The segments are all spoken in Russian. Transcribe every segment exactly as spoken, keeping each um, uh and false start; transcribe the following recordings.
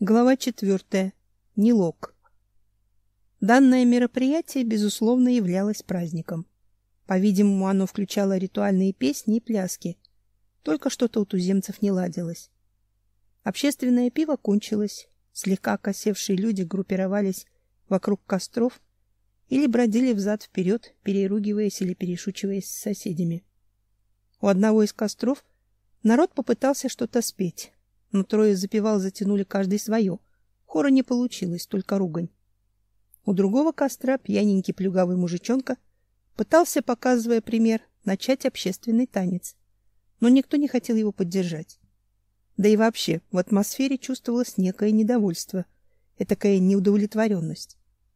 Глава четвертая. Нилок. Данное мероприятие, безусловно, являлось праздником. По-видимому, оно включало ритуальные песни и пляски. Только что-то у туземцев не ладилось. Общественное пиво кончилось. Слегка окосевшие люди группировались вокруг костров или бродили взад-вперед, переругиваясь или перешучиваясь с соседями. У одного из костров народ попытался что-то спеть, но трое запевал, затянули каждый свое. Хора не получилось, только ругань. У другого костра пьяненький плюгавый мужичонка пытался, показывая пример, начать общественный танец, но никто не хотел его поддержать. Да и вообще в атмосфере чувствовалось некое недовольство, этакая неудовлетворенность.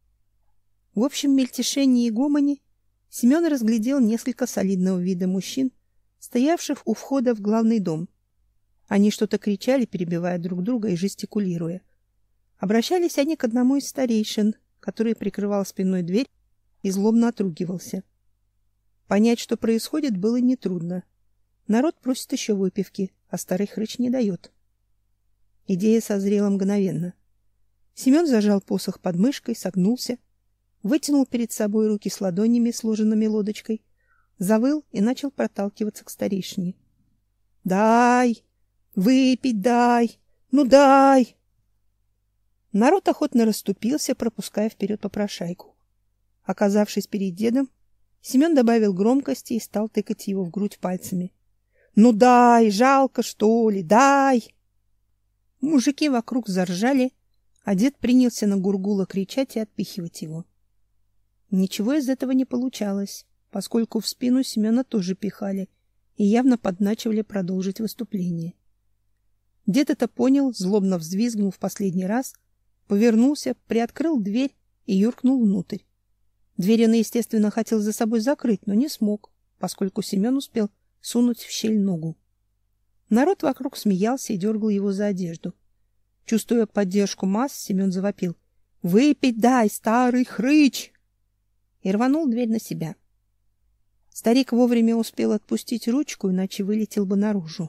В общем мельтешении и гомоне Семен разглядел несколько солидного вида мужчин, стоявших у входа в главный дом. Они что-то кричали, перебивая друг друга и жестикулируя. Обращались они к одному из старейшин, который прикрывал спиной дверь и злобно отругивался. Понять, что происходит, было нетрудно. Народ просит еще выпивки, а старый хрыч не дает. Идея созрела мгновенно. Семен зажал посох под мышкой, согнулся, вытянул перед собой руки с ладонями, сложенными лодочкой, завыл и начал проталкиваться к старейшине. «Дай! Выпить дай! Ну дай!» Народ охотно расступился, пропуская вперед попрошайку. Оказавшись перед дедом, Семен добавил громкости и стал тыкать его в грудь пальцами. «Ну дай! Жалко, что ли? Дай!» Мужики вокруг заржали, а дед принялся на Гургула кричать и отпихивать его. Ничего из этого не получалось, поскольку в спину Семена тоже пихали и явно подначивали продолжить выступление. Дед это понял, злобно взвизгнул в последний раз, повернулся, приоткрыл дверь и юркнул внутрь. Дверь он, естественно, хотел за собой закрыть, но не смог, поскольку Семен успел сунуть в щель ногу. Народ вокруг смеялся и дергал его за одежду. Чувствуя поддержку масс, Семен завопил: «Выпить дай, старый хрыч!» и рванул дверь на себя. Старик вовремя успел отпустить ручку, иначе вылетел бы наружу.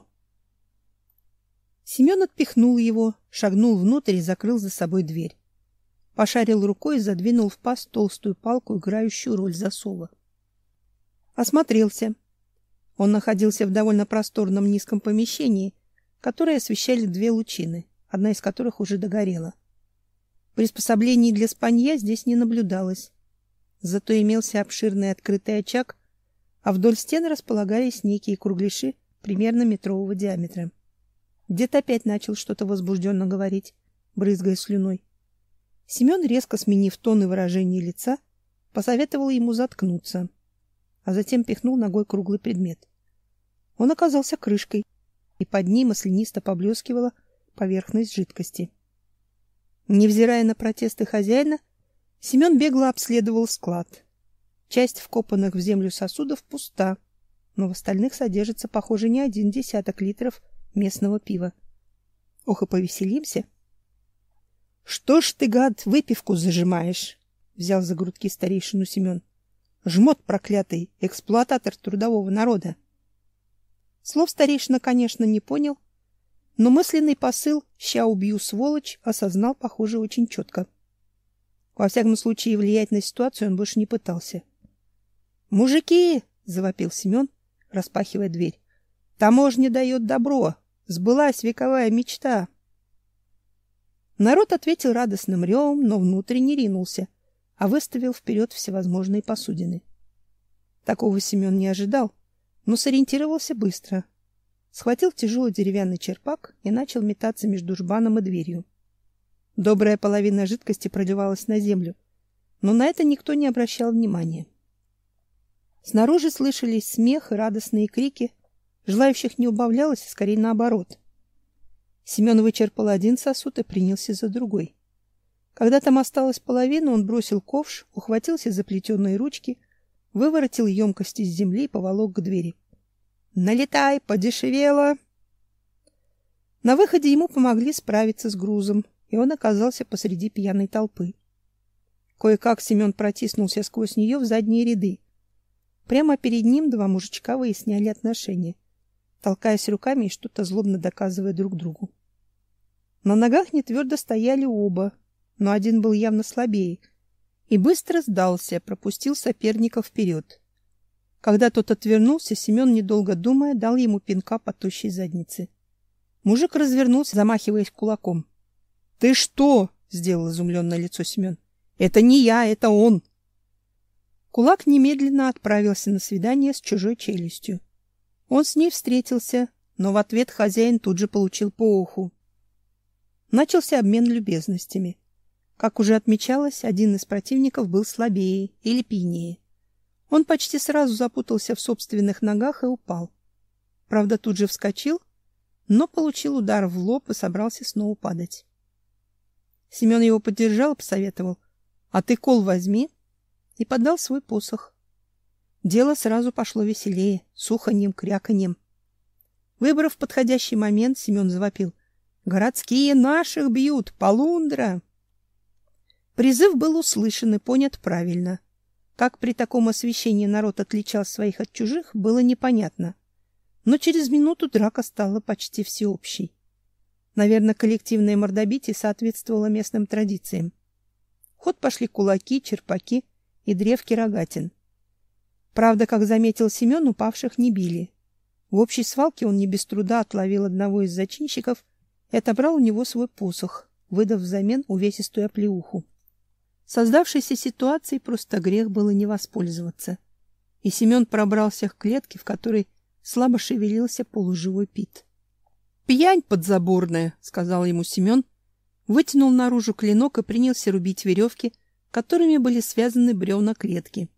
Семен отпихнул его, шагнул внутрь и закрыл за собой дверь. Пошарил рукой и задвинул в паз толстую палку, играющую роль засова. Осмотрелся. Он находился в довольно просторном низком помещении, которое освещали две лучины, одна из которых уже догорела. Приспособлений для спанья здесь не наблюдалось. Зато имелся обширный открытый очаг, а вдоль стен располагались некие кругляши примерно метрового диаметра. Дед опять начал что-то возбужденно говорить, брызгая слюной. Семен, резко сменив тон и выражение лица, посоветовал ему заткнуться, а затем пихнул ногой круглый предмет. Он оказался крышкой, и под ней маслянисто поблескивала поверхность жидкости. Невзирая на протесты хозяина, Семен бегло обследовал склад. Часть вкопанных в землю сосудов пуста, но в остальных содержится, похоже, не один десяток литров местного пива. Ох, и повеселимся. — Что ж ты, гад, выпивку зажимаешь? — взял за грудки старейшину Семен. — Жмот проклятый, эксплуататор трудового народа. Слов старейшина, конечно, не понял, но мысленный посыл «ща убью, сволочь» осознал, похоже, очень четко. Во всяком случае, влиять на ситуацию он больше не пытался. «Мужики!» — завопил Семен, распахивая дверь. «Таможня дает добро! Сбылась вековая мечта!» Народ ответил радостным ревом, но внутренне ринулся, а выставил вперед всевозможные посудины. Такого Семен не ожидал, но сориентировался быстро. Схватил тяжелый деревянный черпак и начал метаться между жбаном и дверью. Добрая половина жидкости проливалась на землю, но на это никто не обращал внимания. Снаружи слышались смех и радостные крики. Желающих не убавлялось, а скорее наоборот. Семен вычерпал один сосуд и принялся за другой. Когда там осталась половина, он бросил ковш, ухватился за плетеные ручки, выворотил емкость из земли и поволок к двери. «Налетай, подешевело!» На выходе ему помогли справиться с грузом, и он оказался посреди пьяной толпы. Кое-как Семен протиснулся сквозь нее в задние ряды. Прямо перед ним два мужичка выясняли отношения, толкаясь руками и что-то злобно доказывая друг другу. На ногах нетвердо стояли оба, но один был явно слабее, и быстро сдался, пропустил соперника вперед. Когда тот отвернулся, Семен, недолго думая, дал ему пинка по тощей заднице. Мужик развернулся, замахиваясь кулаком. — Ты что? — сделал изумленное лицо Семен. — Это не я, это он. Кулак немедленно отправился на свидание с чужой челюстью. Он с ней встретился, но в ответ хозяин тут же получил по уху. Начался обмен любезностями. Как уже отмечалось, один из противников был слабее или пьянее. Он почти сразу запутался в собственных ногах и упал. Правда, тут же вскочил, но получил удар в лоб и собрался снова падать. Семен его поддержал и посоветовал: «А ты кол возьми», и подал свой посох. Дело сразу пошло веселее, с уханьем, кряканьем. Выбрав подходящий момент, Семен завопил: «Городские наших бьют! Полундра!» Призыв был услышан и понят правильно. Как при таком освещении народ отличал своих от чужих, было непонятно. Но через минуту драка стала почти всеобщей. Наверное, коллективное мордобитие соответствовало местным традициям. В ход пошли кулаки, черпаки и древки рогатин. Правда, как заметил Семен, упавших не били. В общей свалке он не без труда отловил одного из зачинщиков и отобрал у него свой посох, выдав взамен увесистую оплеуху. Создавшейся ситуацией просто грех было не воспользоваться. И Семен пробрался к клетке, в которой слабо шевелился полуживой Пит. «Пьянь подзаборная», — сказал ему Семен, вытянул наружу клинок и принялся рубить веревки, которыми были связаны бревна клетки.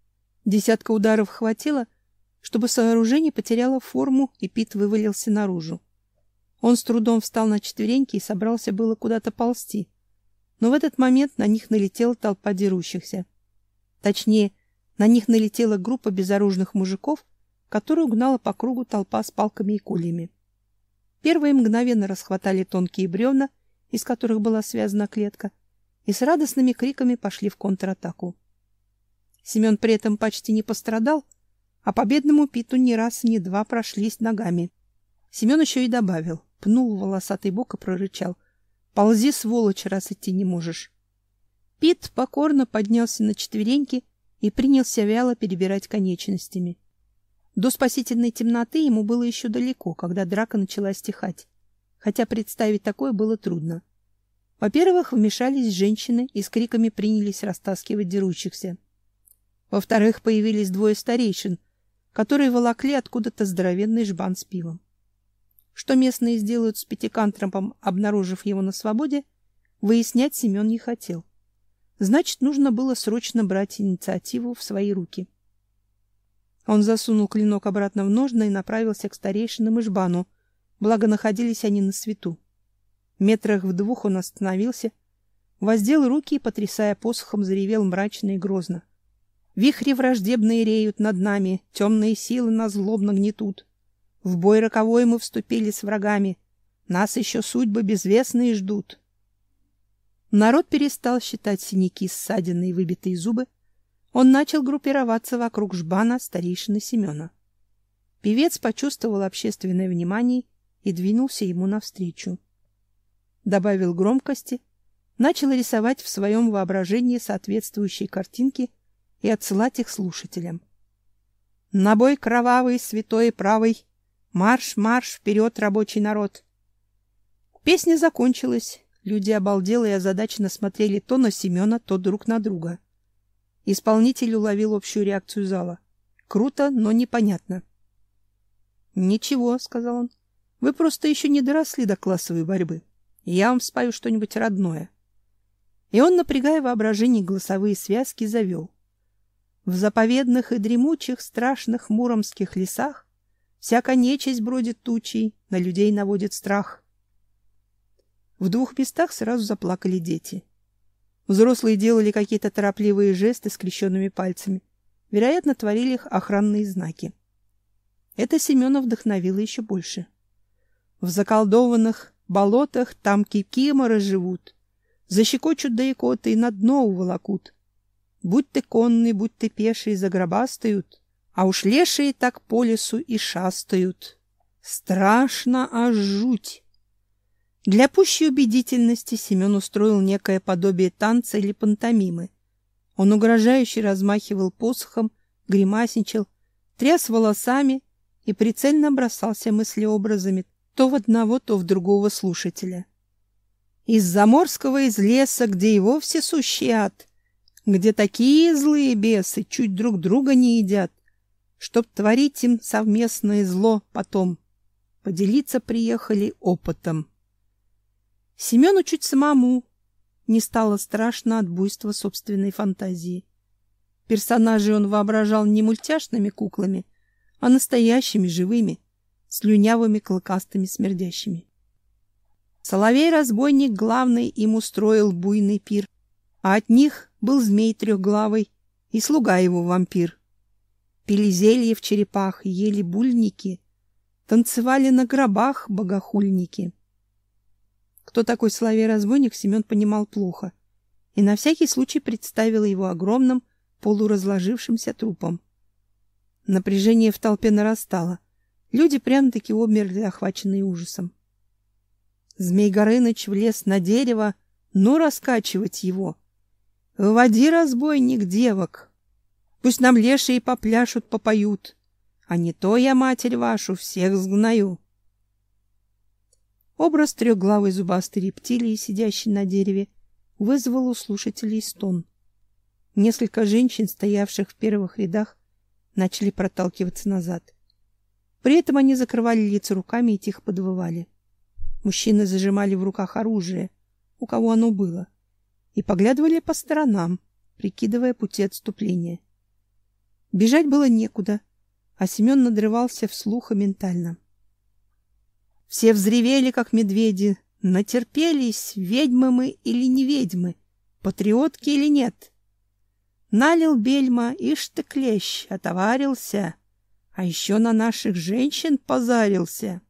Десятка ударов хватило, чтобы сооружение потеряло форму, и Пит вывалился наружу. Он с трудом встал на четвереньки и собрался было куда-то ползти. Но в этот момент на них налетела толпа дерущихся. Точнее, на них налетела группа безоружных мужиков, которую гнала по кругу толпа с палками и кольями. Первые мгновенно расхватали тонкие бревна, из которых была связана клетка, и с радостными криками пошли в контратаку. Семен при этом почти не пострадал, а по бедному Питу ни раз, ни два прошлись ногами. Семен еще и добавил, пнул в волосатый бок и прорычал: «Ползи, сволочь, раз идти не можешь». Пит покорно поднялся на четвереньки и принялся вяло перебирать конечностями. До спасительной темноты ему было еще далеко, когда драка начала стихать, хотя представить такое было трудно. Во-первых, вмешались женщины и с криками принялись растаскивать дерущихся. Во-вторых, появились двое старейшин, которые волокли откуда-то здоровенный жбан с пивом. Что местные сделают с пятикантропом, обнаружив его на свободе, выяснять Семен не хотел. Значит, нужно было срочно брать инициативу в свои руки. Он засунул клинок обратно в ножны и направился к старейшинам и жбану, благо находились они на свету. Метрах в двух он остановился, воздел руки и, потрясая посохом, заревел мрачно и грозно: «Вихри враждебные реют над нами, темные силы нас злобно гнетут. В бой роковой мы вступили с врагами, нас еще судьбы безвестные ждут». Народ перестал считать синяки, ссадины и выбитые зубы. Он начал группироваться вокруг жбана старейшины Семена. Певец почувствовал общественное внимание и двинулся ему навстречу. Добавил громкости, начал рисовать в своем воображении соответствующие картинки и отсылать их слушателям. «На бой кровавый, святой и правый! Марш, марш, вперед, рабочий народ!» Песня закончилась. Люди обалдело и озадаченно смотрели то на Семена, то друг на друга. Исполнитель уловил общую реакцию зала. Круто, но непонятно. «Ничего», — сказал он, — «вы просто еще не доросли до классовой борьбы. Я вам спою что-нибудь родное». И он, напрягая воображение, голосовые связки завел. В заповедных и дремучих страшных муромских лесах всяка нечисть бродит тучей, на людей наводит страх. В двух местах сразу заплакали дети. Взрослые делали какие-то торопливые жесты скрещенными пальцами. Вероятно, творили их охранные знаки. Это Семена вдохновило еще больше. В заколдованных болотах там кикиморы живут, защекочут да икоты и на дно уволокут. Будь ты конный, будь ты пеший, загробастают, а уж лешие так по лесу и шастают. Страшно, аж жуть. Для пущей убедительности Семен устроил некое подобие танца или пантомимы. Он угрожающе размахивал посохом, гримасничал, тряс волосами и прицельно бросался мыслеобразами то в одного, то в другого слушателя. Из заморского, из леса, где и вовсе сущий ад, где такие злые бесы чуть друг друга не едят, чтоб творить им совместное зло потом. Поделиться приехали опытом. Семену чуть самому не стало страшно от буйства собственной фантазии. Персонажей он воображал не мультяшными куклами, а настоящими, живыми, слюнявыми, клыкастыми, смердящими. Соловей-разбойник главный им устроил буйный пир, а от них был змей трехглавый и слуга его вампир. Пили зелье в черепах, ели бульники, танцевали на гробах богохульники. Кто такой соловей-разбойник, Семен понимал плохо, и на всякий случай представил его огромным, полуразложившимся трупом. Напряжение в толпе нарастало. Люди прямо-таки обмерли, охваченные ужасом. Змей Горыныч влез на дерево, ну раскачивать его. Выводи, разбойник, девок. Пусть нам лешие попляшут, попоют, а не то я, матерь вашу, всех сгною. Образ трехглавой зубастой рептилии, сидящей на дереве, вызвал у слушателей стон. Несколько женщин, стоявших в первых рядах, начали проталкиваться назад. При этом они закрывали лица руками и тихо подвывали. Мужчины зажимали в руках оружие, у кого оно было, и поглядывали по сторонам, прикидывая пути отступления. Бежать было некуда, а Семен надрывался вслух и ментально. Все взревели, как медведи, натерпелись, ведьмы мы или не ведьмы, патриотки или нет. Налил бельма, ишь ты клещ, отоварился, а еще на наших женщин позарился.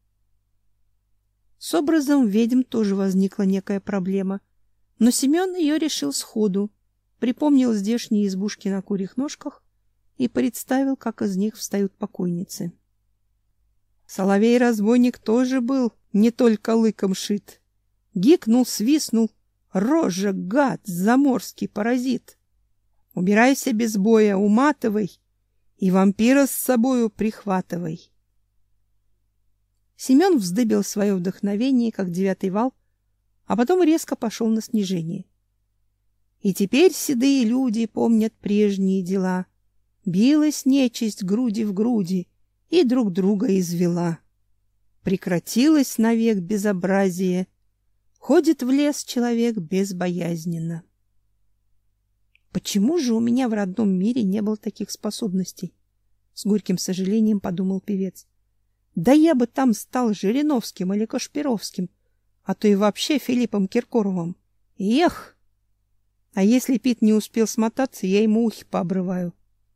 С образом ведьм тоже возникла некая проблема, но Семен ее решил сходу, припомнил здешние избушки на курьих ножках и представил, как из них встают покойницы. Соловей-разбойник тоже был не только лыком шит. Гикнул, свистнул. Рожа, гад, заморский паразит. Убирайся без боя, уматывай, и вампира с собою прихватывай. Семен вздыбил свое вдохновение, как девятый вал, а потом резко пошел на снижение. И теперь седые люди помнят прежние дела. Билась нечисть груди в груди и друг друга извела. Прекратилось навек безобразие. Ходит в лес человек безбоязненно. Почему же у меня в родном мире не было таких способностей? С горьким сожалением подумал певец. Да я бы там стал Жириновским или Кашпировским, а то и вообще Филиппом Киркоровым. Эх! А если Пит не успел смотаться, я ему ухи пообрываю.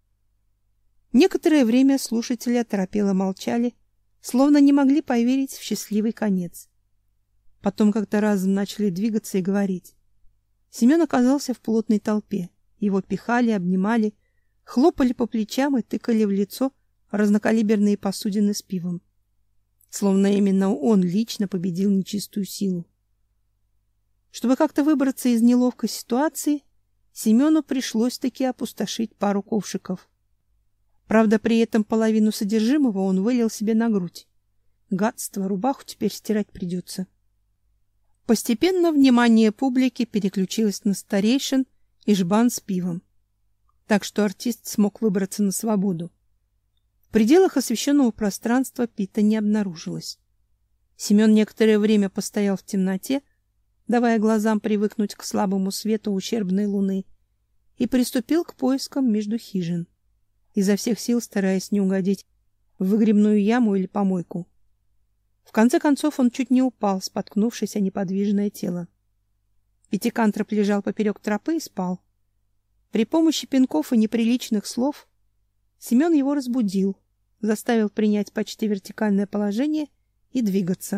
Некоторое время слушатели оторопело молчали, словно не могли поверить в счастливый конец. Потом как-то разом начали двигаться и говорить. Семен оказался в плотной толпе. Его пихали, обнимали, хлопали по плечам и тыкали в лицо разнокалиберные посудины с пивом. Словно именно он лично победил нечистую силу. Чтобы как-то выбраться из неловкой ситуации, Семену пришлось-таки опустошить пару ковшиков. Правда, при этом половину содержимого он вылил себе на грудь. Гадство, рубаху теперь стирать придется. Постепенно внимание публики переключилось на старейшин и жбан с пивом, так что артист смог выбраться на свободу. В пределах освещенного пространства Пита не обнаружилось. Семен некоторое время постоял в темноте, давая глазам привыкнуть к слабому свету ущербной луны, и приступил к поискам между хижин, изо всех сил стараясь не угодить в выгребную яму или помойку. В конце концов он чуть не упал, споткнувшись о неподвижное тело. Пятикантроп лежал поперек тропы и спал. При помощи пинков и неприличных слов Семен его разбудил, заставил принять почти вертикальное положение и двигаться.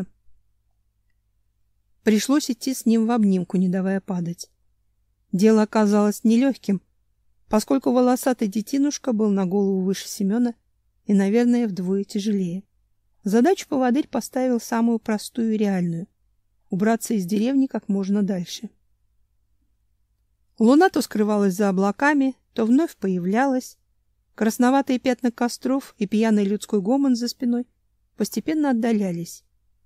Пришлось идти с ним в обнимку, не давая падать. Дело оказалось нелегким, поскольку волосатый детинушка был на голову выше Семена и, наверное, вдвое тяжелее. Задачу поводырь поставил самую простую и реальную убраться из деревни как можно дальше. Луна то скрывалась за облаками, то вновь появлялась. Красноватые пятна костров и пьяный людской гомон за спиной постепенно отдалялись.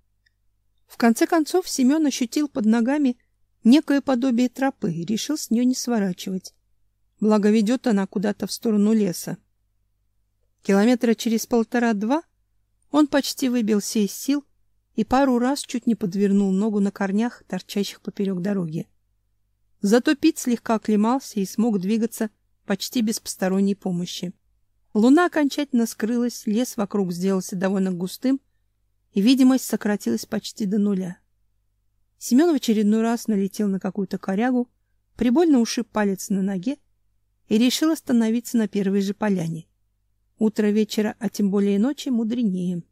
В конце концов Семен ощутил под ногами некое подобие тропы и решил с нее не сворачивать. Благо ведет она куда-то в сторону леса. Километра через полтора-два он почти выбился из сил и пару раз чуть не подвернул ногу на корнях, торчащих поперек дороги. Зато Пит слегка оклемался и смог двигаться почти без посторонней помощи. Луна окончательно скрылась, лес вокруг сделался довольно густым, и видимость сократилась почти до нуля. Семен в очередной раз налетел на какую-то корягу, прибольно ушиб палец на ноге и решил остановиться на первой же поляне. Утро вечера, а тем более ночи, мудренее.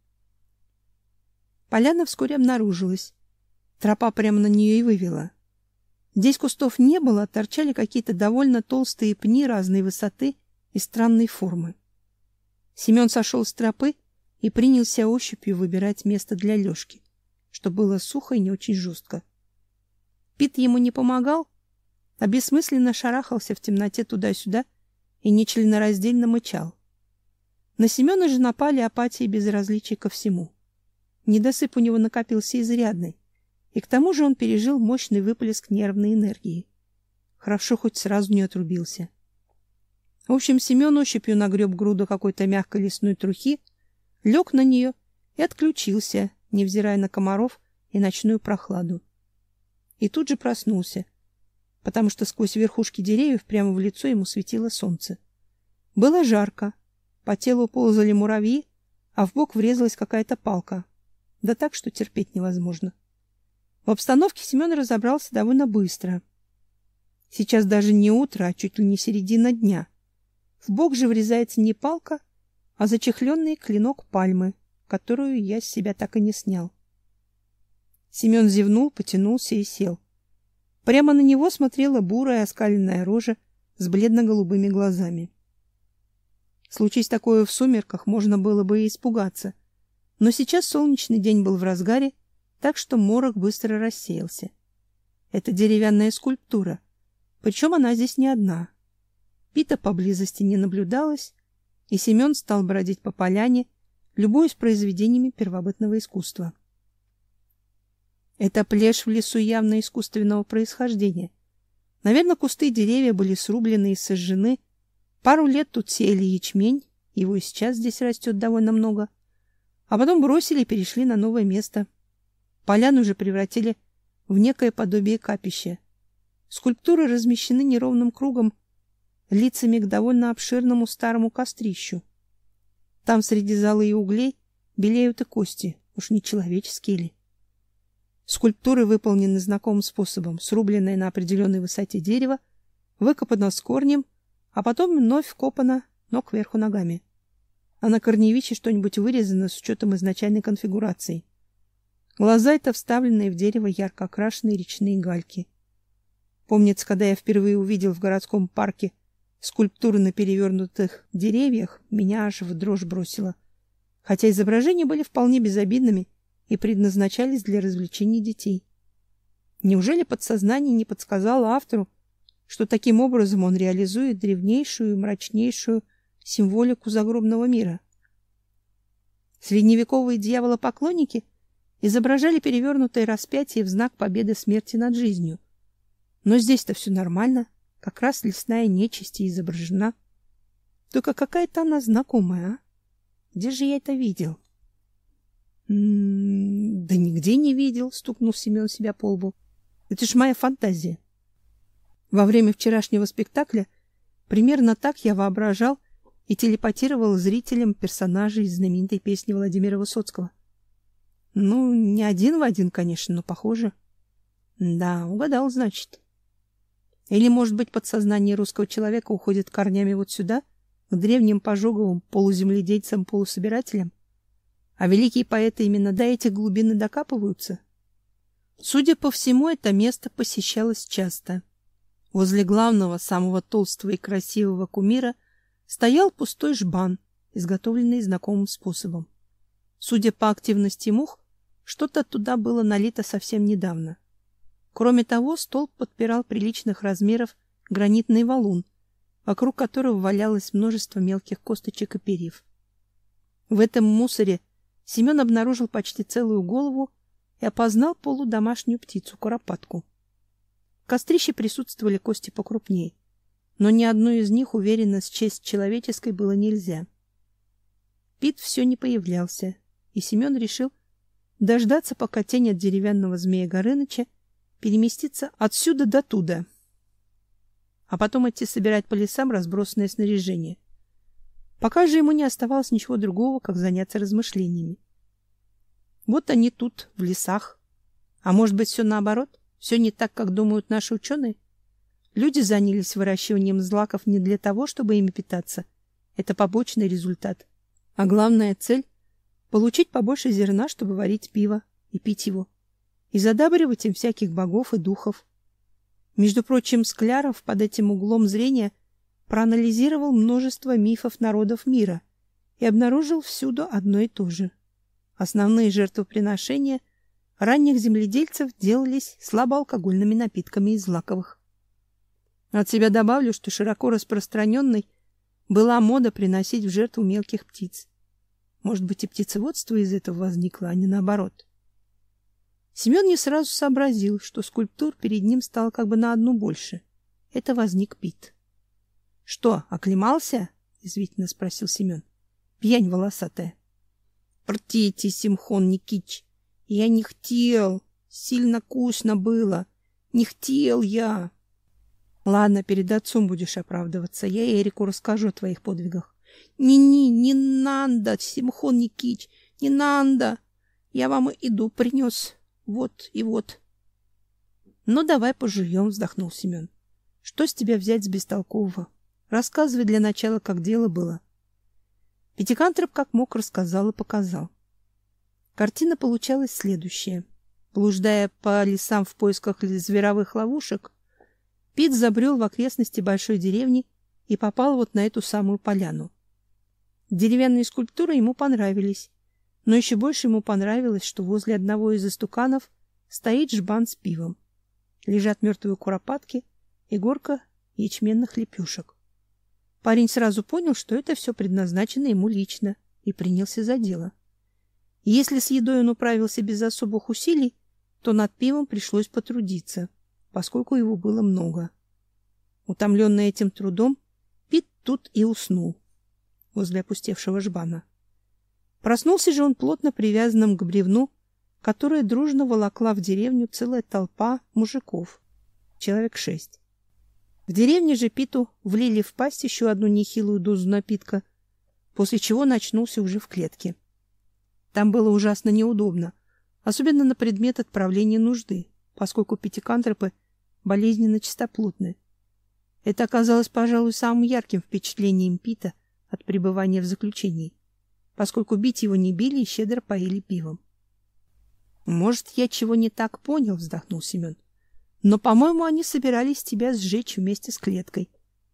Поляна вскоре обнаружилась. Тропа прямо на нее и вывела. Здесь кустов не было, торчали какие-то довольно толстые пни разной высоты и странной формы. Семен сошел с тропы и принялся ощупью выбирать место для лёжки, что было сухо и не очень жестко. Пит ему не помогал, а бессмысленно шарахался в темноте туда-сюда и нечленораздельно мычал. На Семена же напали апатия и безразличие ко всему. Недосып у него накопился изрядный, и к тому же он пережил мощный выплеск нервной энергии. Хорошо хоть сразу не отрубился. В общем, Семен ощупью нагреб груду какой-то мягкой лесной трухи, лег на нее и отключился, невзирая на комаров и ночную прохладу. И тут же проснулся, потому что сквозь верхушки деревьев прямо в лицо ему светило солнце. Было жарко, по телу ползали муравьи, а в бок врезалась какая-то палка. Да так, что терпеть невозможно. В обстановке Семен разобрался довольно быстро. Сейчас даже не утро, а чуть ли не середина дня. В бок же врезается не палка, а зачехленный клинок пальмы, которую я с себя так и не снял. Семен зевнул, потянулся и сел. Прямо на него смотрела бурая оскаленная рожа с бледно-голубыми глазами. Случись такое в сумерках, можно было бы и испугаться. Но сейчас солнечный день был в разгаре, так что морок быстро рассеялся. Это деревянная скульптура, причем она здесь не одна. Пита поблизости не наблюдалось, и Семен стал бродить по поляне, любуясь произведениями первобытного искусства. Эта плешь в лесу явно искусственного происхождения. Наверное, кусты и деревья были срублены и сожжены. Пару лет тут сеяли ячмень, его и сейчас здесь растет довольно много. А потом бросили и перешли на новое место. Поляну же превратили в некое подобие капища. Скульптуры размещены неровным кругом, лицами к довольно обширному старому кострищу. Там среди золы и углей белеют и кости, уж не человеческие ли. Скульптуры выполнены знакомым способом: срубленное на определенной высоте дерево, выкопано с корнем, а потом вновь вкопано, но кверху ногами. А на корневище что-нибудь вырезано с учетом изначальной конфигурации. Глаза — это вставленные в дерево ярко окрашенные речные гальки. Помнится, когда я впервые увидел в городском парке скульптуры на перевернутых деревьях, меня аж в дрожь бросило. Хотя изображения были вполне безобидными и предназначались для развлечений детей. Неужели подсознание не подсказало автору, что таким образом он реализует древнейшую и мрачнейшую символику загробного мира? Средневековые дьяволопоклонники изображали перевернутое распятие в знак победы смерти над жизнью. Но здесь-то все нормально, как раз лесная нечисть изображена. Только какая-то она знакомая, а? Где же я это видел? М-м, да нигде не видел, стукнул Семен себя по лбу. Это ж моя фантазия. Во время вчерашнего спектакля примерно так я воображал и телепатировал зрителям персонажей из знаменитой песни Владимира Высоцкого. Ну, не один в один, конечно, но похоже. Да, угадал, значит. Или, может быть, подсознание русского человека уходит корнями вот сюда, к древним пожоговым полуземледельцам-полусобирателям? А великие поэты именно до этих глубин и докапываются? Судя по всему, это место посещалось часто. Возле главного, самого толстого и красивого кумира стоял пустой жбан, изготовленный знакомым способом. Судя по активности мух, Что-то туда было налито совсем недавно. Кроме того, столб подпирал приличных размеров гранитный валун, вокруг которого валялось множество мелких косточек и перьев. В этом мусоре Семен обнаружил почти целую голову и опознал полудомашнюю птицу — куропатку. В кострище присутствовали кости покрупнее, но ни одну из них уверенно счесть человеческой было нельзя. Пит все не появлялся, и Семен решил дождаться, пока тень от деревянного змея Горыныча переместится отсюда до туда, а потом идти собирать по лесам разбросанное снаряжение. Пока же ему не оставалось ничего другого, как заняться размышлениями. Вот они тут, в лесах. А может быть, все наоборот? Все не так, как думают наши ученые? Люди занялись выращиванием злаков не для того, чтобы ими питаться. Это побочный результат. А главная цель — получить побольше зерна, чтобы варить пиво и пить его, и задабривать им всяких богов и духов. Между прочим, Скляров под этим углом зрения проанализировал множество мифов народов мира и обнаружил всюду одно и то же. Основные жертвоприношения ранних земледельцев делались слабоалкогольными напитками из злаковых. От себя добавлю, что широко распространенной была мода приносить в жертву мелких птиц. Может быть, и птицеводство из этого возникло, а не наоборот. Семен не сразу сообразил, что скульптур перед ним стало как бы на одну больше. Это возник Пит. — Что, оклемался? — язвительно спросил Семен. — Пьянь волосатая. — Простите, Симхон Никитич, я не хотел. Сильно вкусно было. Не хотел я. — Ладно, перед отцом будешь оправдываться. Я Эрику расскажу о твоих подвигах. Не-не, не надо, Симхон Никитич, не надо. Я вам еду принес. Вот и вот. Ну, давай пожуем, вздохнул Семен. Что с тебя взять с бестолкового? Рассказывай для начала, как дело было. Пятикантроп как мог рассказал и показал. Картина получалась следующая. Блуждая по лесам в поисках зверовых ловушек, Пит забрел в окрестности большой деревни и попал вот на эту самую поляну. Деревянные скульптуры ему понравились, но еще больше ему понравилось, что возле одного из истуканов стоит жбан с пивом. Лежат мертвые куропатки и горка ячменных лепешек. Парень сразу понял, что это все предназначено ему лично, и принялся за дело. Если с едой он управился без особых усилий, то над пивом пришлось потрудиться, поскольку его было много. Утомленный этим трудом, Пит тут и уснул возле опустевшего жбана. Проснулся же он плотно привязанным к бревну, которое дружно волокла в деревню целая толпа мужиков, человек шесть. В деревне же Питу влили в пасть еще одну нехилую дозу напитка, после чего начнулся уже в клетке. Там было ужасно неудобно, особенно на предмет отправления нужды, поскольку пятикантропы болезненно чистоплотны. Это оказалось, пожалуй, самым ярким впечатлением Пита от пребывания в заключении, поскольку бить его не били и щедро поили пивом. «Может, я чего не так понял?» — вздохнул Семен. «Но, по-моему, они собирались тебя сжечь вместе с клеткой».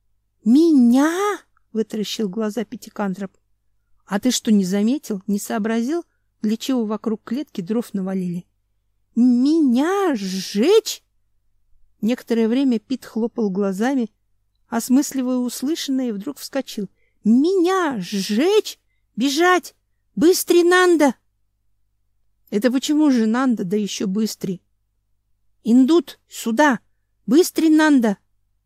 «Меня?» — вытаращил глаза пятикантроп. «А ты что, не заметил, не сообразил, для чего вокруг клетки дров навалили?» «Меня сжечь?» Некоторое время Пит хлопал глазами, осмысливая услышанное, и вдруг вскочил. «Меня сжечь? Бежать! Быстрей, Нанда!» «Это почему же Нанда, да еще быстрей?» «Индут, сюда! Быстрей, Нанда!»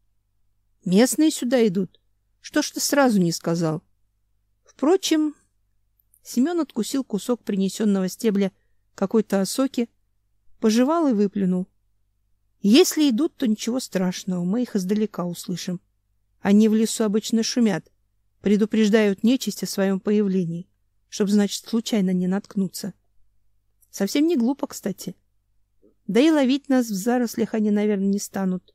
«Местные сюда идут. Что ж ты сразу не сказал?» Впрочем, Семен откусил кусок принесенного стебля какой-то осоки, пожевал и выплюнул. «Если идут, то ничего страшного, мы их издалека услышим. Они в лесу обычно шумят, предупреждают нечисть о своем появлении, чтобы, значит, случайно не наткнуться. Совсем не глупо, кстати. Да и ловить нас в зарослях они, наверное, не станут».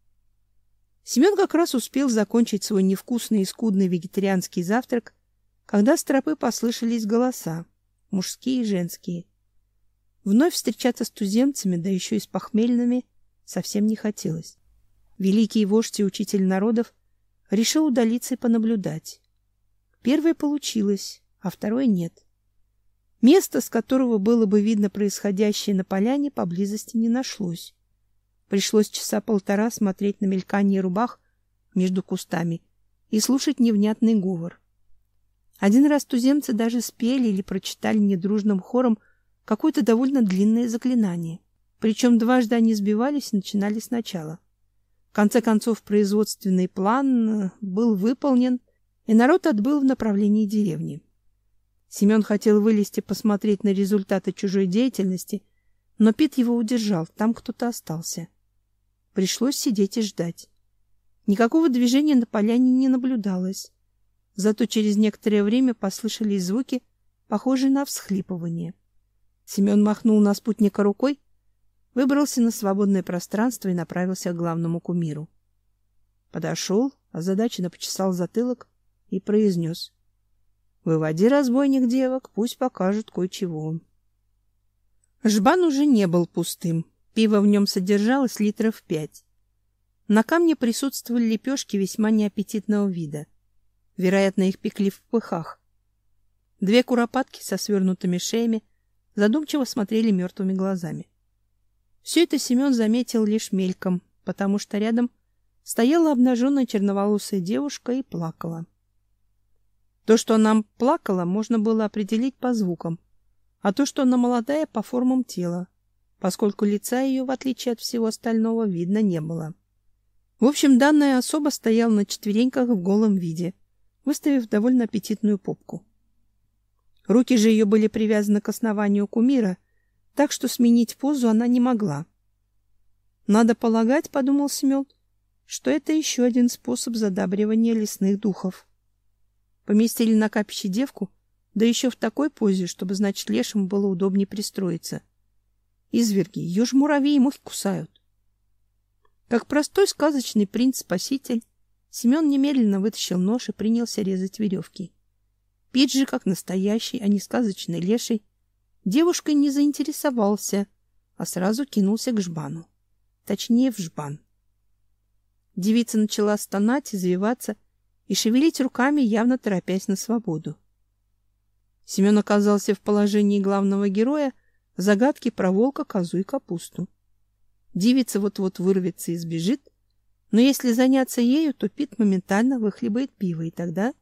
Семен как раз успел закончить свой невкусный и скудный вегетарианский завтрак, когда с тропы послышались голоса, мужские и женские. Вновь встречаться с туземцами, да еще и с похмельными, совсем не хотелось. Великий вождь и учитель народов решил удалиться и понаблюдать. Первое получилось, а второе нет. Места, с которого было бы видно происходящее на поляне, поблизости не нашлось. Пришлось часа полтора смотреть на мелькание рубах между кустами и слушать невнятный говор. Один раз туземцы даже спели или прочитали недружным хором какое-то довольно длинное заклинание. Причем дважды они сбивались и начинали сначала. В конце концов, производственный план был выполнен, и народ отбыл в направлении деревни. Семен хотел вылезти посмотреть на результаты чужой деятельности, но Пит его удержал, там кто-то остался. Пришлось сидеть и ждать. Никакого движения на поляне не наблюдалось. Зато через некоторое время послышались звуки, похожие на всхлипывание. Семен махнул на спутника рукой, выбрался на свободное пространство и направился к главному кумиру. Подошел, озадаченно почесал затылок и произнес: «Выводи, разбойник, девок, пусть покажут кое-чего». Жбан уже не был пустым. Пиво в нем содержалось литров пять. На камне присутствовали лепешки весьма неаппетитного вида. Вероятно, их пекли в пыхах. Две куропатки со свернутыми шеями задумчиво смотрели мертвыми глазами. Все это Семен заметил лишь мельком, потому что рядом стояла обнаженная черноволосая девушка и плакала. То, что она плакала, можно было определить по звукам, а то, что она молодая, по формам тела, поскольку лица ее, в отличие от всего остального, видно не было. В общем, данная особа стояла на четвереньках в голом виде, выставив довольно аппетитную попку. Руки же ее были привязаны к основанию кумира, так что сменить позу она не могла. Надо полагать, подумал Семен, что это еще один способ задабривания лесных духов. Поместили на капище девку, да еще в такой позе, чтобы, значит, лешему было удобнее пристроиться. Изверги, ее ж муравьи и мухи кусают. Как простой сказочный принц-спаситель, Семен немедленно вытащил нож и принялся резать веревки. Пит же, как настоящий, а не сказочный леший, девушкой не заинтересовался, а сразу кинулся к жбану. Точнее, в жбан. Девица начала стонать, извиваться и шевелить руками, явно торопясь на свободу. Семен оказался в положении главного героя загадки про волка, козу и капусту. Девица вот-вот вырвется и сбежит, но если заняться ею, то Пит моментально выхлебает пиво, и тогда...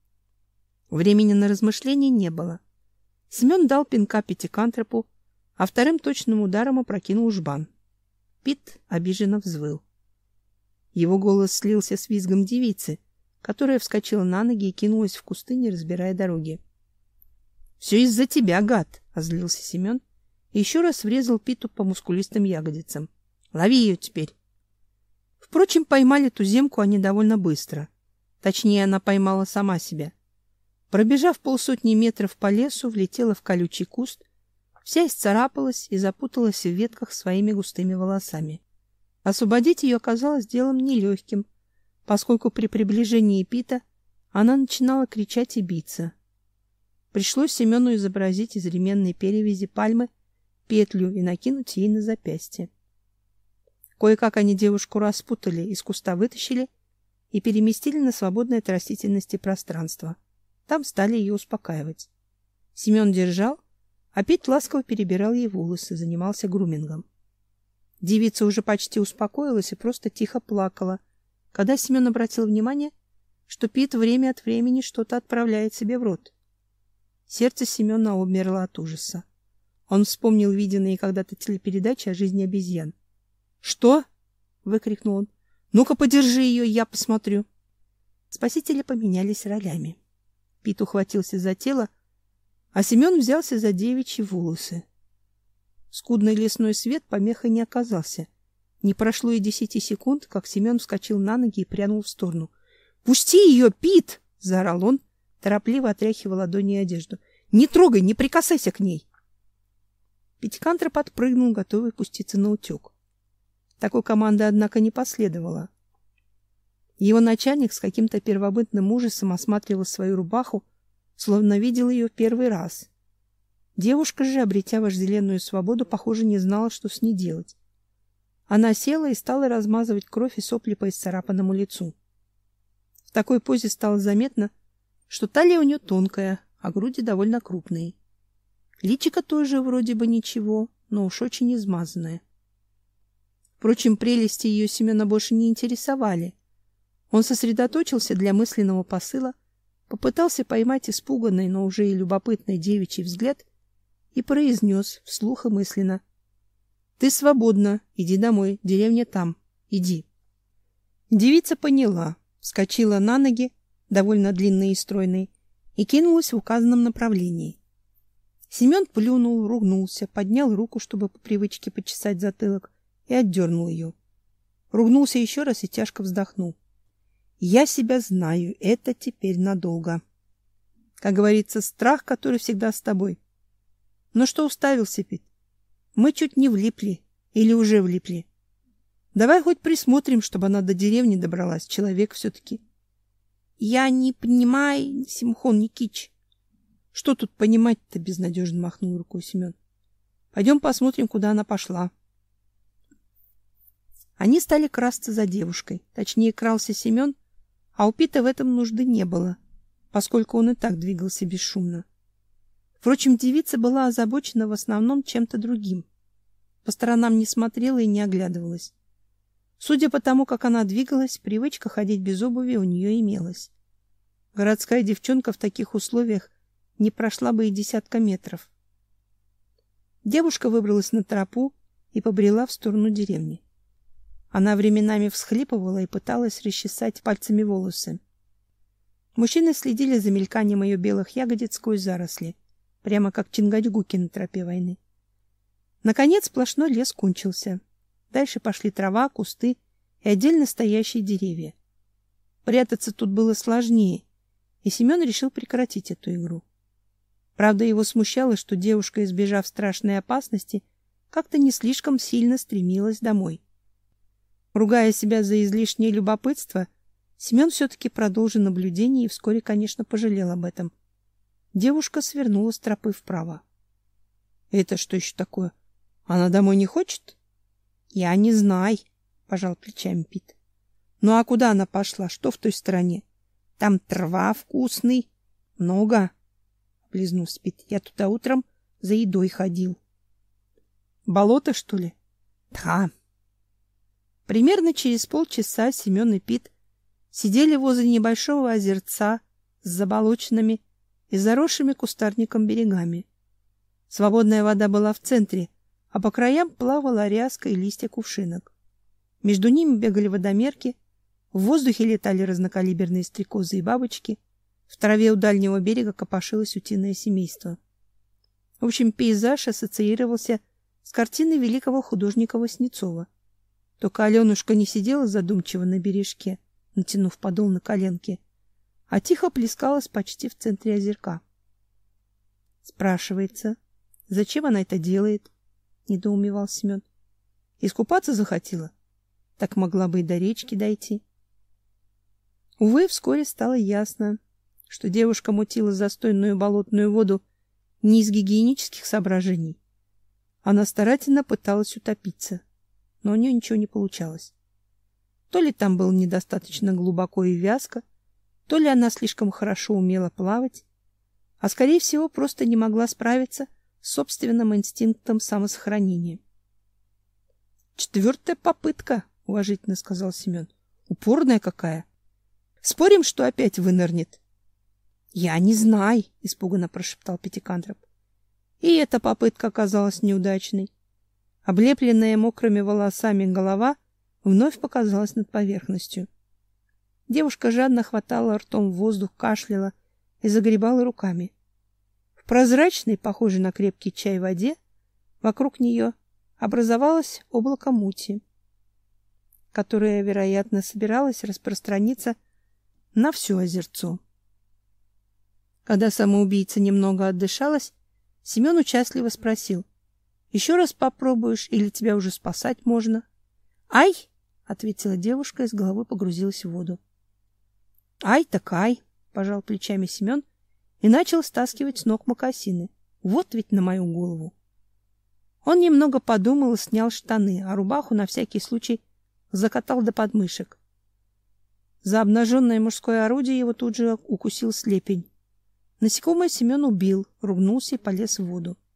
Времени на размышления не было. Семен дал пинка пятикантропу, а вторым точным ударом опрокинул жбан. Пит обиженно взвыл. Его голос слился с визгом девицы, которая вскочила на ноги и кинулась в кусты, не разбирая дороги. — Все из-за тебя, гад! — озлился Семен и еще раз врезал Питу по мускулистым ягодицам. — Лови ее теперь! Впрочем, поймали туземку они довольно быстро. Точнее, она поймала сама себя. Пробежав полсотни метров по лесу, влетела в колючий куст, вся исцарапалась и запуталась в ветках своими густыми волосами. Освободить ее оказалось делом нелегким, поскольку при приближении Пита она начинала кричать и биться. Пришлось Семену изобразить из ременной перевязи пальмы петлю и накинуть ей на запястье. Кое-как они девушку распутали, из куста вытащили и переместили на свободное от растительности пространство. Там стали ее успокаивать. Семен держал, а Пит ласково перебирал ей волосы, занимался грумингом. Девица уже почти успокоилась и просто тихо плакала, когда Семен обратил внимание, что Пит время от времени что-то отправляет себе в рот. Сердце Семена обмерло от ужаса. Он вспомнил виденные когда-то телепередачи о жизни обезьян. «Что?» — выкрикнул он. «Ну-ка, подержи ее, я посмотрю». Спасители поменялись ролями. Пит ухватился за тело, а Семен взялся за девичьи волосы. Скудный лесной свет помехой не оказался. Не прошло и десяти секунд, как Семен вскочил на ноги и прянул в сторону. «Пусти ее, Пит!» — заорал он, торопливо отряхивая ладони и одежду. «Не трогай, не прикасайся к ней!» Пятикантроп подпрыгнул, готовый пуститься на утек. Такой команды, однако, не последовало. Его начальник с каким-то первобытным ужасом осматривал свою рубаху, словно видел ее в первый раз. Девушка же, обретя вожделенную свободу, похоже, не знала, что с ней делать. Она села и стала размазывать кровь и сопли по исцарапанному лицу. В такой позе стало заметно, что талия у нее тонкая, а груди довольно крупные. Личико тоже вроде бы ничего, но уж очень измазанное. Впрочем, прелести ее Семена больше не интересовали. Он сосредоточился для мысленного посыла, попытался поймать испуганный, но уже и любопытный девичий взгляд и произнес вслух и мысленно: «Ты свободна, иди домой, деревня там, иди». Девица поняла, вскочила на ноги, довольно длинные и стройные, и кинулась в указанном направлении. Семен плюнул, ругнулся, поднял руку, чтобы по привычке почесать затылок, и отдернул ее. Ругнулся еще раз и тяжко вздохнул. «Я себя знаю, это теперь надолго. Как говорится, страх, который всегда с тобой. Ну что уставился, Пит? Мы чуть не влипли или уже влипли. Давай хоть присмотрим, чтобы она до деревни добралась, человек все-таки». «Я не понимаю, Симхон Никитич». «Что тут понимать-то?» — безнадежно махнул рукой Семен. «Пойдем посмотрим, куда она пошла». Они стали красться за девушкой. Точнее, крался Семен, а у Пита в этом нужды не было, поскольку он и так двигался бесшумно. Впрочем, девица была озабочена в основном чем-то другим. По сторонам не смотрела и не оглядывалась. Судя по тому, как она двигалась, привычка ходить без обуви у нее имелась. Городская девчонка в таких условиях не прошла бы и десятка метров. Девушка выбралась на тропу и побрела в сторону деревни. Она временами всхлипывала и пыталась расчесать пальцами волосы. Мужчины следили за мельканием ее белых ягодиц сквозь заросли, прямо как Чингачгуки на тропе войны. Наконец сплошной лес кончился. Дальше пошли трава, кусты и отдельно стоящие деревья. Прятаться тут было сложнее, и Семен решил прекратить эту игру. Правда, его смущало, что девушка, избежав страшной опасности, как-то не слишком сильно стремилась домой. Ругая себя за излишнее любопытство, Семен все-таки продолжил наблюдение и вскоре, конечно, пожалел об этом. Девушка свернула с тропы вправо. — Это что еще такое? Она домой не хочет? — Я не знаю, — пожал плечами Пит. — Ну а куда она пошла? Что в той стороне? Там трава вкусный. Много. — облизнулся Пит. — Я туда утром за едой ходил. — Болото, что ли? — Да. Примерно через полчаса Семен и Пит сидели возле небольшого озерца с заболоченными и заросшими кустарником берегами. Свободная вода была в центре, а по краям плавала ряска и листья кувшинок. Между ними бегали водомерки, в воздухе летали разнокалиберные стрекозы и бабочки, в траве у дальнего берега копошилось утиное семейство. В общем, пейзаж ассоциировался с картиной великого художника Васнецова. Только Аленушка не сидела задумчиво на бережке, натянув подол на коленки, а тихо плескалась почти в центре озерка. Спрашивается, зачем она это делает? Недоумевал Семен. Искупаться захотела? Так могла бы и до речки дойти. Увы, вскоре стало ясно, что девушка мутила застойную болотную воду не из гигиенических соображений. Она старательно пыталась утопиться, но у нее ничего не получалось. То ли там было недостаточно глубоко и вязко, то ли она слишком хорошо умела плавать, а, скорее всего, просто не могла справиться с собственным инстинктом самосохранения. «Четвертая попытка», — уважительно сказал Семен. «Упорная какая. Спорим, что опять вынырнет?» «Я не знаю», — испуганно прошептал Пятикантроп. И эта попытка оказалась неудачной. Облепленная мокрыми волосами голова вновь показалась над поверхностью. Девушка жадно хватала ртом в воздух, кашляла и загребала руками. В прозрачной, похожей на крепкий чай воде, вокруг нее образовалось облако мути, которое, вероятно, собиралось распространиться на все озерцо. Когда самоубийца немного отдышалась, Семен участливо спросил: «Еще раз попробуешь или тебя уже спасать можно?» «Ай!» — ответила девушка и с головой погрузилась в воду. «Ай так ай!» — пожал плечами Семен и начал стаскивать с ног мокасины. «Вот ведь на мою голову!» Он немного подумал и снял штаны, а рубаху на всякий случай закатал до подмышек. За обнаженное мужское орудие его тут же укусил слепень. Насекомое Семен убил, ругнулся и полез в воду.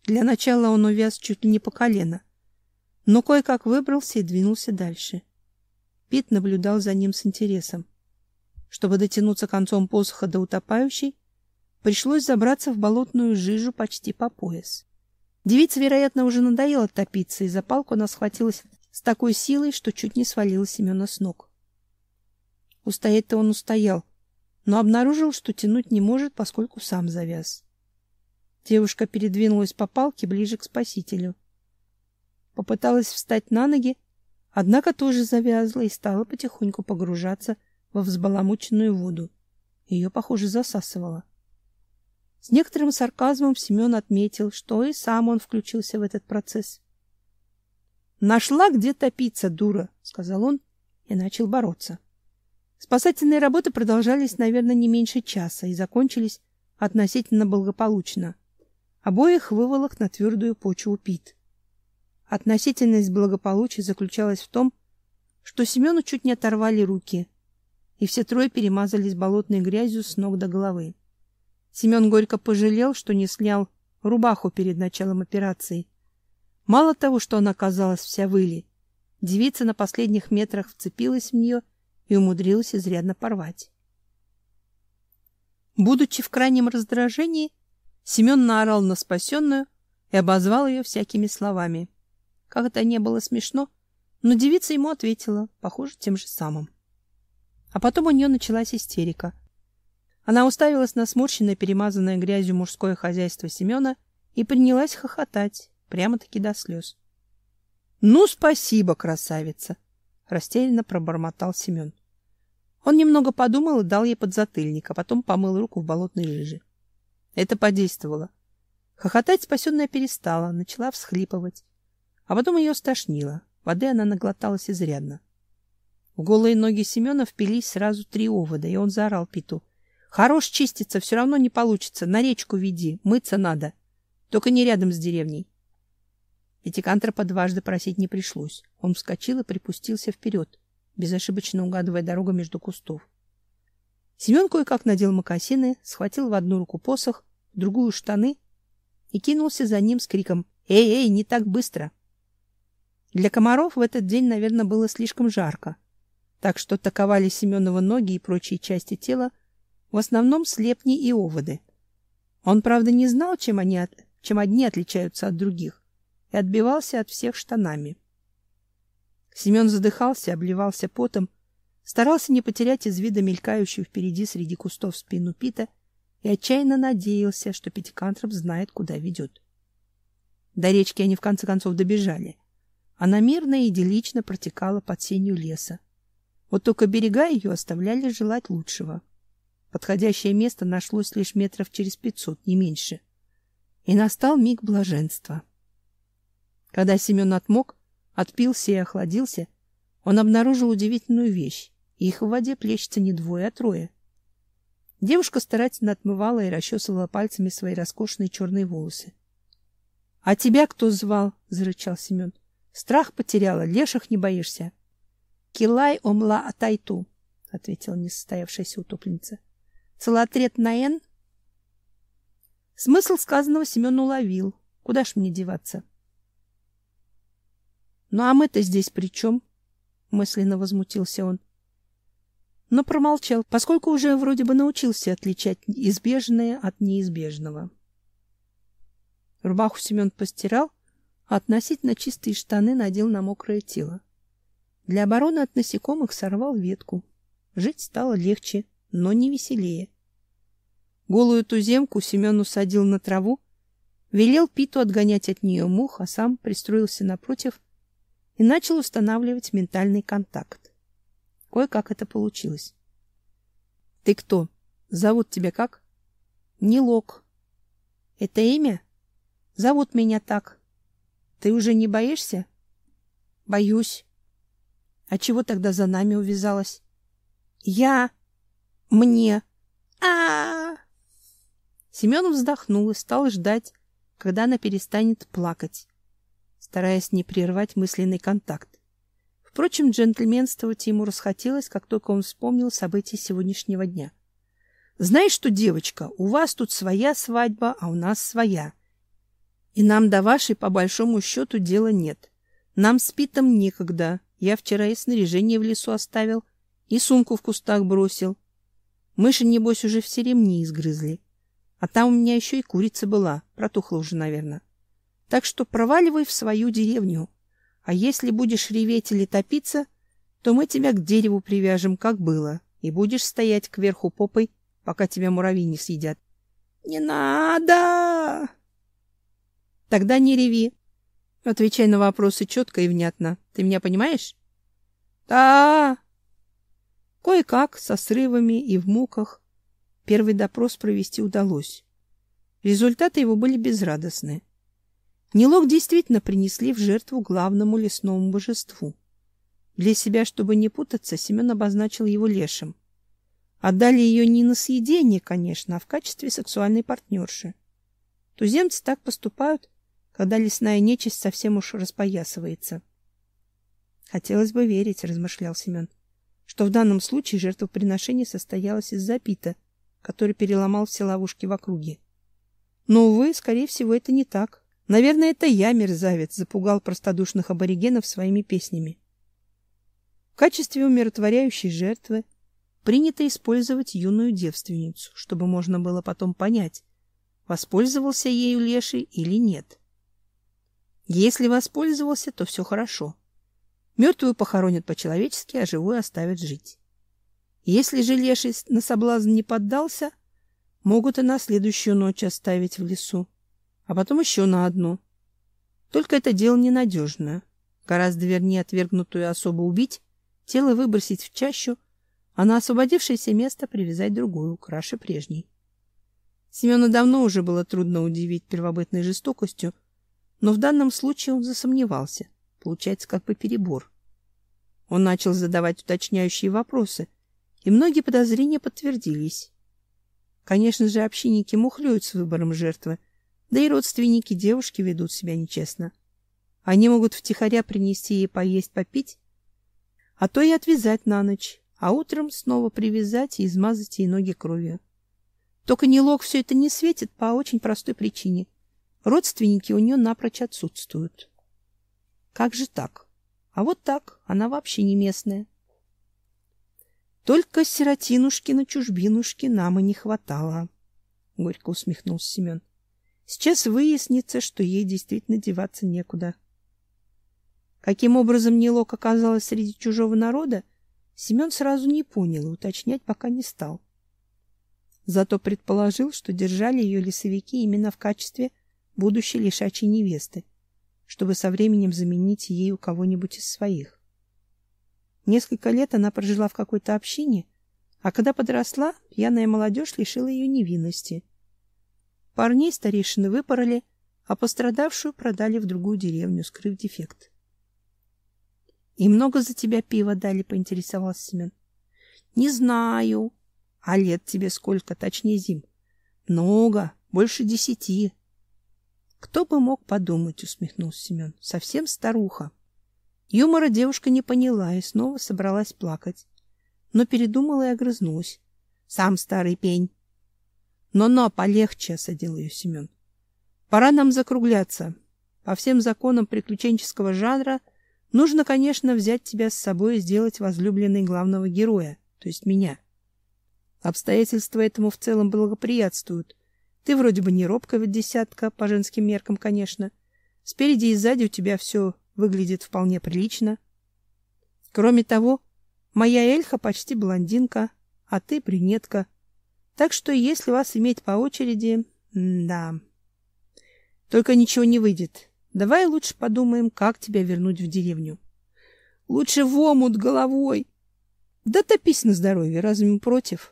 Для начала он увяз чуть ли не по колено, но кое-как выбрался и двинулся дальше. Пит наблюдал за ним с интересом. Чтобы дотянуться концом посоха до утопающей, пришлось забраться в болотную жижу почти по пояс. Девице, вероятно, уже надоело топиться, и за палку она схватилась с такой силой, что чуть не свалила Семена с ног. Устоять-то он устоял, но обнаружил, что тянуть не может, поскольку сам завяз. Девушка передвинулась по палке ближе к спасителю. Попыталась встать на ноги, однако тоже завязла и стала потихоньку погружаться во взбаламученную воду. Ее, похоже, засасывало. С некоторым сарказмом Семен отметил, что и сам он включился в этот процесс. «Нашла, где топиться, дура!» — сказал он и начал бороться. Спасательные работы продолжались, наверное, не меньше часа и закончились относительно благополучно. Обоих выволок на твердую почву Пит. Относительность благополучия заключалась в том, что Семену чуть не оторвали руки, и все трое перемазались болотной грязью с ног до головы. Семен горько пожалел, что не снял рубаху перед началом операции. Мало того, что она оказалась вся в иле, девица на последних метрах вцепилась в нее и умудрилась изрядно порвать. Будучи в крайнем раздражении, Семен наорал на спасенную и обозвал ее всякими словами. Как это не было смешно, но девица ему ответила, похоже, тем же самым. А потом у нее началась истерика. Она уставилась на сморщенное, перемазанное грязью мужское хозяйство Семена и принялась хохотать, прямо-таки до слез. — Ну, спасибо, красавица! — растерянно пробормотал Семен. Он немного подумал и дал ей подзатыльник, а потом помыл руку в болотной жиже. Это подействовало. Хохотать спасенная перестала, начала всхлипывать. А потом ее стошнило. Воды она наглоталась изрядно. В голые ноги Семена впились сразу три овода, и он заорал Питу: «Хорош чиститься, все равно не получится. На речку веди, мыться надо. Только не рядом с деревней». Пятикантропа дважды просить не пришлось. Он вскочил и припустился вперед, безошибочно угадывая дорогу между кустов. Семен кое-как надел мокасины, схватил в одну руку посох, в другую штаны и кинулся за ним с криком: «Эй, эй, не так быстро!» Для комаров в этот день, наверное, было слишком жарко, так что атаковали Семенова ноги и прочие части тела, в основном слепни и оводы. Он, правда, не знал, чем они от... чем одни отличаются от других, и отбивался от всех штанами. Семен задыхался, обливался потом, старался не потерять из вида мелькающую впереди среди кустов спину Пита и отчаянно надеялся, что Пятикантроп знает, куда ведет. До речки они в конце концов добежали. Она мирно и идиллично протекала под сенью леса. Вот только берега ее оставляли желать лучшего. Подходящее место нашлось лишь метров через пятьсот, не меньше. И настал миг блаженства. Когда Семен отмок, отпился и охладился, он обнаружил удивительную вещь. Их в воде плещется не двое, а трое. Девушка старательно отмывала и расчесывала пальцами свои роскошные черные волосы. — А тебя кто звал? — зарычал Семен. — Страх потеряла, леших не боишься? — Килай омла атайту, — ответила несостоявшаяся утопленница. — Целотрет наэн? Смысл сказанного Семен уловил. Куда ж мне деваться? — Ну а мы-то здесь при чем? — мысленно возмутился он. Но промолчал, поскольку уже вроде бы научился отличать избежное от неизбежного. Рубаху Семен постирал, а относительно чистые штаны надел на мокрое тело. Для обороны от насекомых сорвал ветку. Жить стало легче, но не веселее. Голую туземку Семен усадил на траву, велел Питу отгонять от нее мух, а сам пристроился напротив и начал устанавливать ментальный контакт. Кое-как это получилось. — Ты кто? Зовут тебя как? — Нилок. — Это имя? — Зовут меня так. — Ты уже не боишься? — Боюсь. — А чего тогда за нами увязалась? — Я... Мне... а а Семен вздохнул и стал ждать, когда она перестанет плакать, стараясь не прервать мысленный контакт. Впрочем, джентльменствовать ему расхотелось, как только он вспомнил события сегодняшнего дня. — Знаешь что, девочка, у вас тут своя свадьба, а у нас своя. И нам до вашей, по большому счету, дела нет. Нам с Питом некогда. Я вчера и снаряжение в лесу оставил, и сумку в кустах бросил. Мыши, небось, уже все ремни изгрызли. А там у меня еще и курица была, протухла уже, наверное. Так что проваливай в свою деревню. А если будешь реветь или топиться, то мы тебя к дереву привяжем, как было, и будешь стоять кверху попой, пока тебя муравьи не съедят. — Не надо! — Тогда не реви. Отвечай на вопросы четко и внятно. Ты меня понимаешь? — Да. Кое-как, со срывами и в муках, первый допрос провести удалось. Результаты его были безрадостны. Нилок действительно принесли в жертву главному лесному божеству. Для себя, чтобы не путаться, Семен обозначил его лешим. Отдали ее не на съедение, конечно, а в качестве сексуальной партнерши. Туземцы так поступают, когда лесная нечисть совсем уж распоясывается. Хотелось бы верить, размышлял Семен, что в данном случае жертвоприношение состоялось из-за Пита, который переломал все ловушки в округе. Но, увы, скорее всего, это не так. Наверное, это я, мерзавец, запугал простодушных аборигенов своими песнями. В качестве умиротворяющей жертвы принято использовать юную девственницу, чтобы можно было потом понять, воспользовался ею леший или нет. Если воспользовался, то все хорошо. Мертвую похоронят по-человечески, а живую оставят жить. Если же леший на соблазн не поддался, могут и на следующую ночь оставить в лесу, а потом еще на одну. Только это дело ненадежное. Гораздо вернее отвергнутую особу убить, тело выбросить в чащу, а на освободившееся место привязать другую, краше прежней. Семену давно уже было трудно удивить первобытной жестокостью, но в данном случае он засомневался. Получается, как бы перебор. Он начал задавать уточняющие вопросы, и многие подозрения подтвердились. Конечно же, общинники мухлюют с выбором жертвы, да и родственники девушки ведут себя нечестно. Они могут втихаря принести ей поесть, попить, а то и отвязать на ночь, а утром снова привязать и измазать ей ноги кровью. Только Нилок все это не светит по очень простой причине. Родственники у нее напрочь отсутствуют. Как же так? А вот так, она вообще не местная. Только сиротинушки на чужбинушки нам и не хватало, — горько усмехнулся Семен. Сейчас выяснится, что ей действительно деваться некуда. Каким образом Нилок оказалась среди чужого народа, Семен сразу не понял и уточнять пока не стал. Зато предположил, что держали ее лесовики именно в качестве будущей лишачьей невесты, чтобы со временем заменить ей у кого-нибудь из своих. Несколько лет она прожила в какой-то общине, а когда подросла, пьяная молодежь лишила ее невинности. Парней старейшины выпороли, а пострадавшую продали в другую деревню, скрыв дефект. — И много за тебя пива дали? — поинтересовался Семен. — Не знаю. — А лет тебе сколько, точнее зим? — Много, больше десяти. — Кто бы мог подумать, — усмехнулся Семен. — Совсем старуха. Юмора девушка не поняла и снова собралась плакать, но передумала и огрызнулась. — Сам старый пень. Но — Но-но, полегче, — осадил ее Семен. — Пора нам закругляться. По всем законам приключенческого жанра нужно, конечно, взять тебя с собой и сделать возлюбленной главного героя, то есть меня. Обстоятельства этому в целом благоприятствуют. Ты вроде бы не робкая десятка, по женским меркам, конечно. Спереди и сзади у тебя все выглядит вполне прилично. Кроме того, моя Эльха почти блондинка, а ты брюнетка. Так что если вас иметь по очереди... Да. Только ничего не выйдет. Давай лучше подумаем, как тебя вернуть в деревню. Лучше в омут головой. Да топись на здоровье, разве мы против?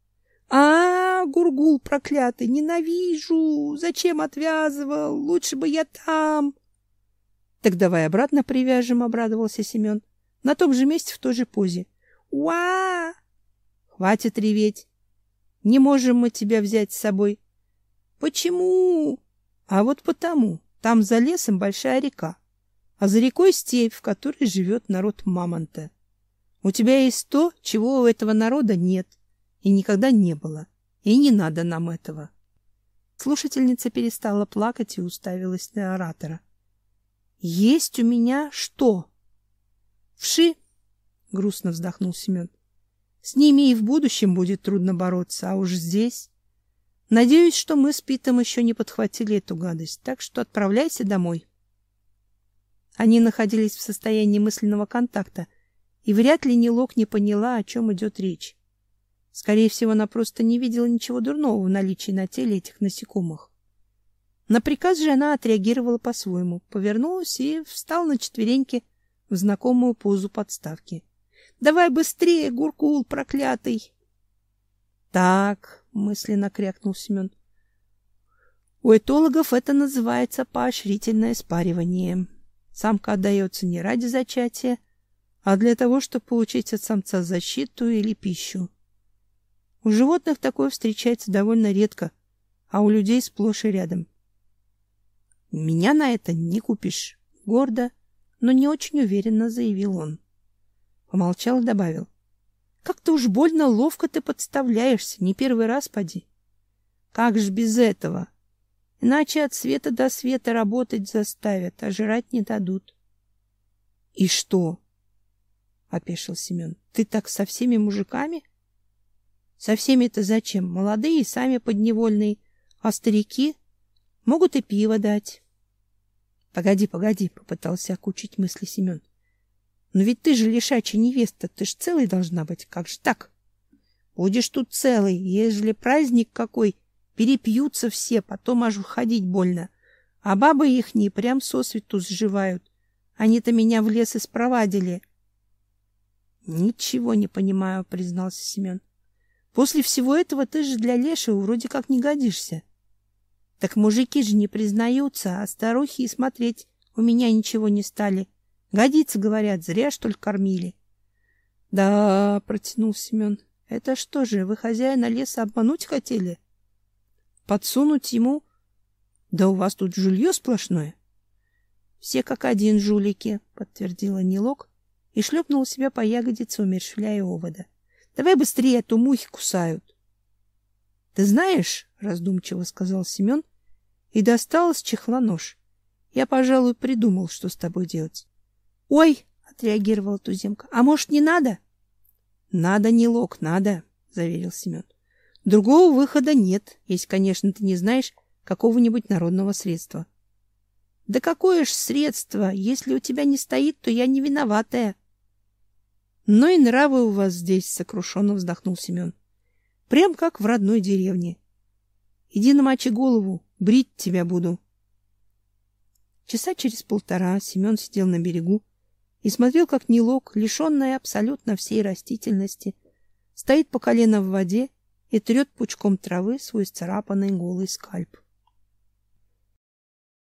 А, Гургул проклятый, ненавижу. Зачем отвязывал? Лучше бы я там. Так давай обратно привяжем, обрадовался Семен. На том же месте, в той же позе. Уа! Хватит реветь. Не можем мы тебя взять с собой. Почему? А вот потому. Там за лесом большая река, а за рекой степь, в которой живет народ мамонта. У тебя есть то, чего у этого народа нет и никогда не было, и не надо нам этого. Слушательница перестала плакать и уставилась на оратора. Есть у меня что? Вши, грустно вздохнул Семен. С ними и в будущем будет трудно бороться, а уж здесь. Надеюсь, что мы с Питом еще не подхватили эту гадость, так что отправляйся домой. Они находились в состоянии мысленного контакта, и вряд ли Нилок не поняла, о чем идет речь. Скорее всего, она просто не видела ничего дурного в наличии на теле этих насекомых. На приказ же она отреагировала по-своему, повернулась и встала на четвереньки в знакомую позу подставки. Давай быстрее, Гуркул проклятый. Так, мысленно крякнул Семен. У этологов это называется поощрительное спаривание. Самка отдается не ради зачатия, а для того, чтобы получить от самца защиту или пищу. У животных такое встречается довольно редко, а у людей сплошь и рядом. Меня на это не купишь, гордо, но не очень уверенно заявил он. Помолчал и добавил: как-то уж больно ловко ты подставляешься, не первый раз поди. Как ж без этого? Иначе от света до света работать заставят, а жрать не дадут. — И что? — опешил Семен. — Ты так со всеми мужиками? — Со всеми-то зачем? Молодые сами подневольные, а старики могут и пиво дать. — Погоди, погоди, — попытался окучить мысли Семен. — Но ведь ты же лишачья невеста, ты ж целой должна быть, как же так? Будешь тут целой, ежели праздник какой, перепьются все, потом аж ходить больно. А бабы ихние прям сосвету сживают. Они-то меня в лес и спровадили. — Ничего не понимаю, — признался Семен. — После всего этого ты же для лешего вроде как не годишься. — Так мужики же не признаются, а старухи и смотреть у меня ничего не стали. Годится, говорят, зря, что ли, кормили. — Да, — протянул Семен, — это что же, вы хозяина леса обмануть хотели? Подсунуть ему? Да у вас тут жулье сплошное. — Все как один жулики, — подтвердила Нилок и шлепнула себя по ягодице, умерщвляя овода. — Давай быстрее, а то мухи кусают. — Ты знаешь, — раздумчиво сказал Семен и достал из чехла нож. — Я, пожалуй, придумал, что с тобой делать. — Ой, — отреагировала туземка, — а может, не надо? — Надо, Нилок, надо, — заверил Семен. — Другого выхода нет, если, конечно, ты не знаешь какого-нибудь народного средства. — Да какое ж средство? Если у тебя не стоит, то я не виноватая. — Ну и нравы у вас здесь, — сокрушенно вздохнул Семен. — Прям как в родной деревне. Иди намочи голову, брить тебя буду. Часа через полтора Семен сидел на берегу и смотрел, как Нилок, лишенная абсолютно всей растительности, стоит по колено в воде и трет пучком травы свой исцарапанный голый скальп.